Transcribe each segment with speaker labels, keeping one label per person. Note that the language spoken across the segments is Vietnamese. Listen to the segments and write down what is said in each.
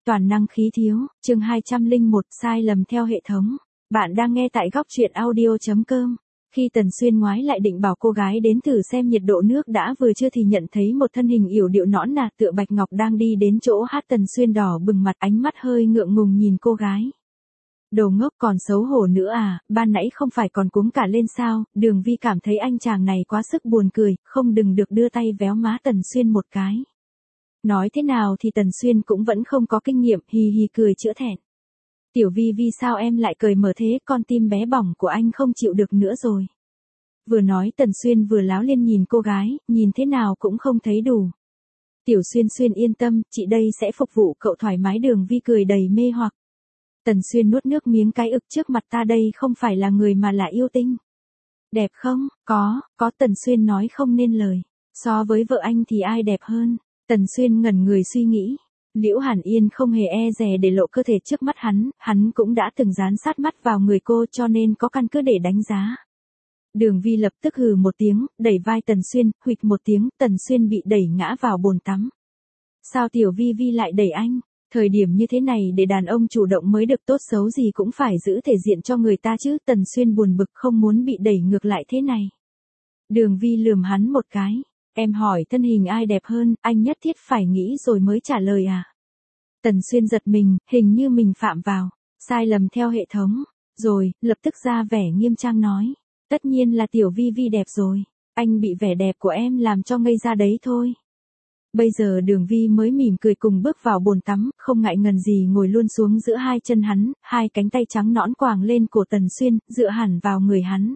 Speaker 1: toàn năng khí thiếu, chương 201, sai lầm theo hệ thống. Bạn đang nghe tại góc truyện audio.com. Khi Tần Xuyên ngoái lại định bảo cô gái đến thử xem nhiệt độ nước đã vừa chưa thì nhận thấy một thân hình yểu điệu nõn nà tựa bạch ngọc đang đi đến chỗ hát. Tần Xuyên đỏ bừng mặt, ánh mắt hơi ngượng ngùng nhìn cô gái. Đồ ngốc, còn xấu hổ nữa à, ban nãy không phải còn cuống cả lên sao? Đường Vi cảm thấy anh chàng này quá sức buồn cười, không đừng được đưa tay véo má Tần Xuyên một cái. Nói thế nào thì Tần Xuyên cũng vẫn không có kinh nghiệm, hì hì cười chữa thẹn. Tiểu Vi Vi, sao em lại cười mở thế, con tim bé bỏng của anh không chịu được nữa rồi. Vừa nói Tần Xuyên vừa láo liên nhìn cô gái, nhìn thế nào cũng không thấy đủ. Tiểu Xuyên Xuyên yên tâm, chị đây sẽ phục vụ cậu thoải mái. Đường Vi cười đầy mê hoặc. Tần Xuyên nuốt nước miếng, cái ực, trước mặt ta đây không phải là người mà là yêu tinh. Đẹp không? Có. Tần Xuyên nói không nên lời. So với vợ anh thì ai đẹp hơn? Tần Xuyên ngẩn người suy nghĩ. Liễu Hàn Yên không hề e dè để lộ cơ thể trước mắt hắn cũng đã từng dán sát mắt vào người cô cho nên có căn cứ để đánh giá. Đường Vi lập tức hừ một tiếng, đẩy vai Tần Xuyên, huỵch một tiếng, Tần Xuyên bị đẩy ngã vào bồn tắm. Sao Tiểu Vi Vi lại đẩy anh? Thời điểm như thế này để đàn ông chủ động mới được, tốt xấu gì cũng phải giữ thể diện cho người ta chứ. Tần Xuyên buồn bực, không muốn bị đẩy ngược lại thế này. Đường Vi lườm hắn một cái. Em hỏi thân hình ai đẹp hơn, anh nhất thiết phải nghĩ rồi mới trả lời à? Tần Xuyên giật mình, hình như mình phạm vào sai lầm theo hệ thống. Rồi, lập tức ra vẻ nghiêm trang nói. Tất nhiên là Tiểu Vi Vi đẹp rồi. Anh bị vẻ đẹp của em làm cho ngây ra đấy thôi. Bây giờ Đường Vi mới mỉm cười cùng bước vào bồn tắm, không ngại ngần gì ngồi luôn xuống giữa hai chân hắn, hai cánh tay trắng nõn quàng lên cổ Tần Xuyên, dựa hẳn vào người hắn.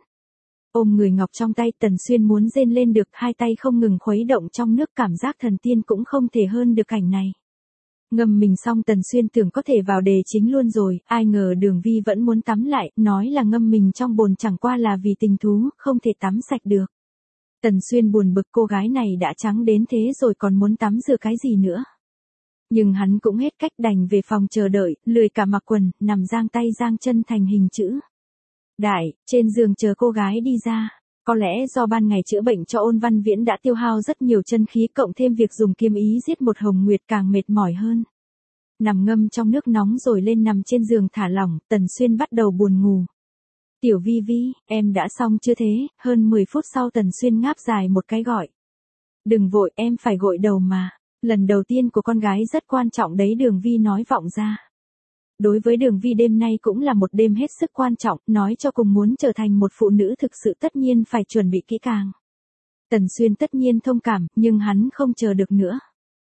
Speaker 1: Ôm người ngọc trong tay, Tần Xuyên muốn rên lên được, hai tay không ngừng khuấy động trong nước, cảm giác thần tiên cũng không thể hơn được cảnh này. Ngâm mình xong Tần Xuyên tưởng có thể vào đề chính luôn rồi, ai ngờ Đường Vi vẫn muốn tắm lại, nói là ngâm mình trong bồn chẳng qua là vì tình thú, không thể tắm sạch được. Tần Xuyên buồn bực, cô gái này đã trắng đến thế rồi còn muốn tắm rửa cái gì nữa. Nhưng hắn cũng hết cách, đành về phòng chờ đợi, lười cả mặc quần, nằm giang tay giang chân thành hình chữ đại, trên giường chờ cô gái đi ra. Có lẽ do ban ngày chữa bệnh cho Ôn Văn Viễn đã tiêu hao rất nhiều chân khí, cộng thêm việc dùng kiếm ý giết một hồng nguyệt càng mệt mỏi hơn. Nằm ngâm trong nước nóng rồi lên nằm trên giường thả lỏng, Tần Xuyên bắt đầu buồn ngủ. Tiểu Vi Vi, em đã xong chưa thế? Hơn 10 phút sau Tần Xuyên ngáp dài một cái gọi. Đừng vội, em phải gội đầu mà. Lần đầu tiên của con gái rất quan trọng đấy, Đường Vi nói vọng ra. Đối với Đường Vi đêm nay cũng là một đêm hết sức quan trọng, nói cho cùng muốn trở thành một phụ nữ thực sự tất nhiên phải chuẩn bị kỹ càng. Tần Xuyên tất nhiên thông cảm, nhưng hắn không chờ được nữa.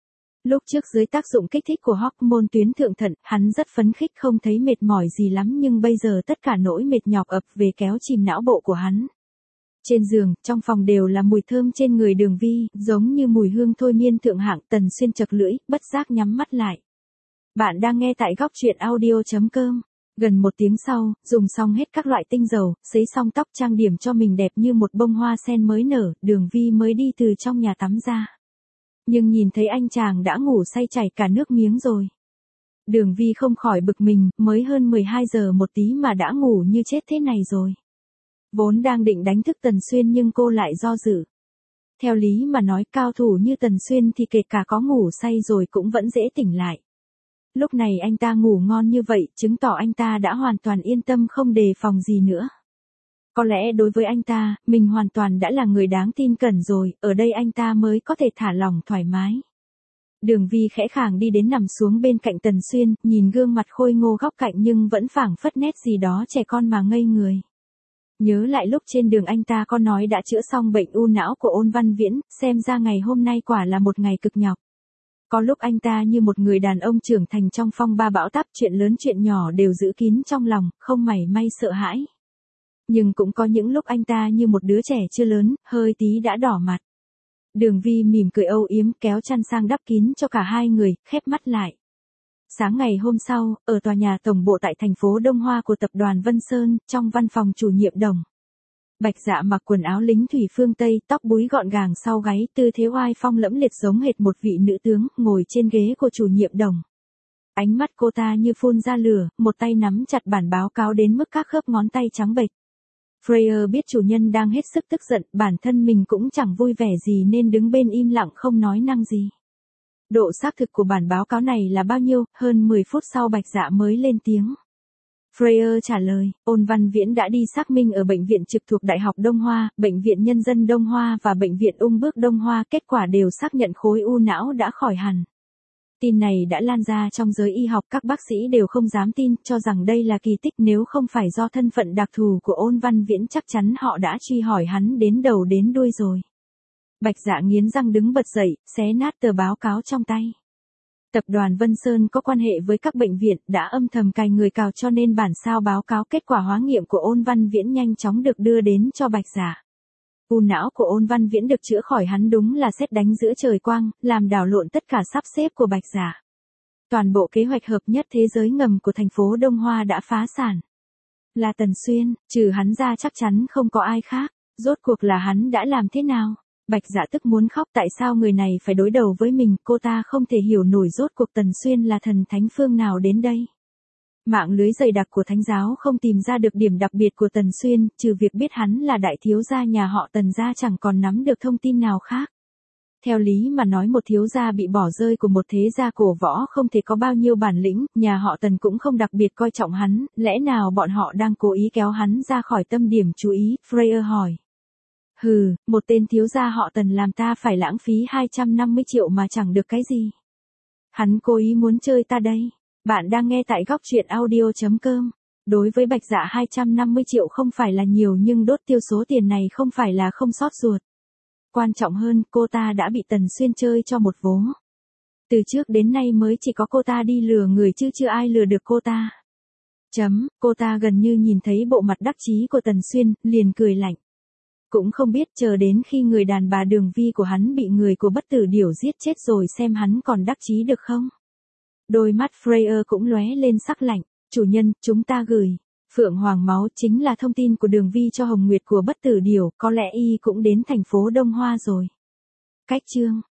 Speaker 1: Lúc trước dưới tác dụng kích thích của hormone tuyến thượng thận, hắn rất phấn khích, không thấy mệt mỏi gì lắm, nhưng bây giờ tất cả nỗi mệt nhọc ập về kéo chìm não bộ của hắn. Trên giường, trong phòng đều là mùi thơm trên người Đường Vi, giống như mùi hương thôi miên thượng hạng. Tần Xuyên chật lưỡi, bất giác nhắm mắt lại. Bạn đang nghe tại góc truyện audio.com. Gần 1 tiếng sau, dùng xong hết các loại tinh dầu, sấy xong tóc, trang điểm cho mình đẹp như một bông hoa sen mới nở, Đường Vi mới đi từ trong nhà tắm ra. Nhưng nhìn thấy anh chàng đã ngủ say chảy cả nước miếng rồi. Đường Vi không khỏi bực mình, mới hơn 12 giờ một tí mà đã ngủ như chết thế này rồi. Vốn đang định đánh thức Tần Xuyên nhưng cô lại do dự. Theo lý mà nói, cao thủ như Tần Xuyên thì kể cả có ngủ say rồi cũng vẫn dễ tỉnh lại. Lúc này anh ta ngủ ngon như vậy, chứng tỏ anh ta đã hoàn toàn yên tâm, không đề phòng gì nữa. Có lẽ đối với anh ta, mình hoàn toàn đã là người đáng tin cẩn rồi, ở đây anh ta mới có thể thả lỏng thoải mái. Đường Vi khẽ khàng đi đến nằm xuống bên cạnh Tần Xuyên, nhìn gương mặt khôi ngô góc cạnh nhưng vẫn phảng phất nét gì đó trẻ con mà ngây người. Nhớ lại lúc trên đường anh ta có nói đã chữa xong bệnh u não của Ôn Văn Viễn, xem ra ngày hôm nay quả là một ngày cực nhọc. Có lúc anh ta như một người đàn ông trưởng thành trong phong ba bão táp, chuyện lớn chuyện nhỏ đều giữ kín trong lòng, không mảy may sợ hãi. Nhưng cũng có những lúc anh ta như một đứa trẻ chưa lớn, hơi tí đã đỏ mặt. Đường Vi mỉm cười âu yếm, kéo chăn sang đắp kín cho cả hai người, khép mắt lại. Sáng ngày hôm sau, ở tòa nhà tổng bộ tại thành phố Đông Hoa của tập đoàn Vân Sơn, trong văn phòng chủ nhiệm Đồng. Bạch Dạ mặc quần áo lính thủy phương Tây, tóc búi gọn gàng sau gáy, tư thế oai phong lẫm liệt giống hệt một vị nữ tướng, ngồi trên ghế của chủ nhiệm Đồng. Ánh mắt cô ta như phun ra lửa, một tay nắm chặt bản báo cáo đến mức các khớp ngón tay trắng bệch. Freya biết chủ nhân đang hết sức tức giận, bản thân mình cũng chẳng vui vẻ gì nên đứng bên im lặng không nói năng gì. Độ xác thực của bản báo cáo này là bao nhiêu? Hơn 10 phút sau Bạch Dạ mới lên tiếng. Freyer trả lời, Ôn Văn Viễn đã đi xác minh ở bệnh viện trực thuộc Đại học Đông Hoa, Bệnh viện Nhân dân Đông Hoa và Bệnh viện Ung bướu Đông Hoa, kết quả đều xác nhận khối u não đã khỏi hẳn. Tin này đã lan ra trong giới y học, các bác sĩ đều không dám tin, cho rằng đây là kỳ tích, nếu không phải do thân phận đặc thù của Ôn Văn Viễn chắc chắn họ đã truy hỏi hắn đến đầu đến đuôi rồi. Bạch Dạ nghiến răng đứng bật dậy, xé nát tờ báo cáo trong tay. Tập đoàn Vân Sơn có quan hệ với các bệnh viện, đã âm thầm cài người cào, cho nên bản sao báo cáo kết quả hóa nghiệm của Ôn Văn Viễn nhanh chóng được đưa đến cho Bạch Dạ. U não của Ôn Văn Viễn được chữa khỏi, hắn đúng là sét đánh giữa trời quang, làm đảo lộn tất cả sắp xếp của Bạch Dạ. Toàn bộ kế hoạch hợp nhất thế giới ngầm của thành phố Đông Hoa đã phá sản. Là Tần Xuyên, trừ hắn ra chắc chắn không có ai khác. Rốt cuộc là hắn đã làm thế nào? Bạch Dạ tức muốn khóc, tại sao người này phải đối đầu với mình, cô ta không thể hiểu nổi rốt cuộc Tần Xuyên là thần thánh phương nào đến đây. Mạng lưới dày đặc của thánh giáo không tìm ra được điểm đặc biệt của Tần Xuyên, trừ việc biết hắn là đại thiếu gia nhà họ Tần ra chẳng còn nắm được thông tin nào khác. Theo lý mà nói, một thiếu gia bị bỏ rơi của một thế gia cổ võ không thể có bao nhiêu bản lĩnh, nhà họ Tần cũng không đặc biệt coi trọng hắn, lẽ nào bọn họ đang cố ý kéo hắn ra khỏi tâm điểm chú ý, Freyer hỏi. Hừ, một tên thiếu gia họ Tần làm ta phải lãng phí 250 triệu mà chẳng được cái gì. Hắn cố ý muốn chơi ta đây. Bạn đang nghe tại góc truyện audio.com. Đối với Bạch Dạ 250 triệu không phải là nhiều, nhưng đốt tiêu số tiền này không phải là không xót ruột. Quan trọng hơn, cô ta đã bị Tần Xuyên chơi cho một vố. Từ trước đến nay mới chỉ có cô ta đi lừa người chứ chưa ai lừa được cô ta. Cô ta gần như nhìn thấy bộ mặt đắc chí của Tần Xuyên, liền cười lạnh. Cũng không biết chờ đến khi người đàn bà Đường Vi của hắn bị người của Bất Tử Điểu giết chết rồi xem hắn còn đắc chí được không. Đôi mắt Freyer cũng lóe lên sắc lạnh. Chủ nhân, chúng ta gửi Phượng Hoàng máu chính là thông tin của Đường Vi cho Hồng Nguyệt của Bất Tử Điểu, có lẽ y cũng đến thành phố Đông Hoa rồi. Cách chương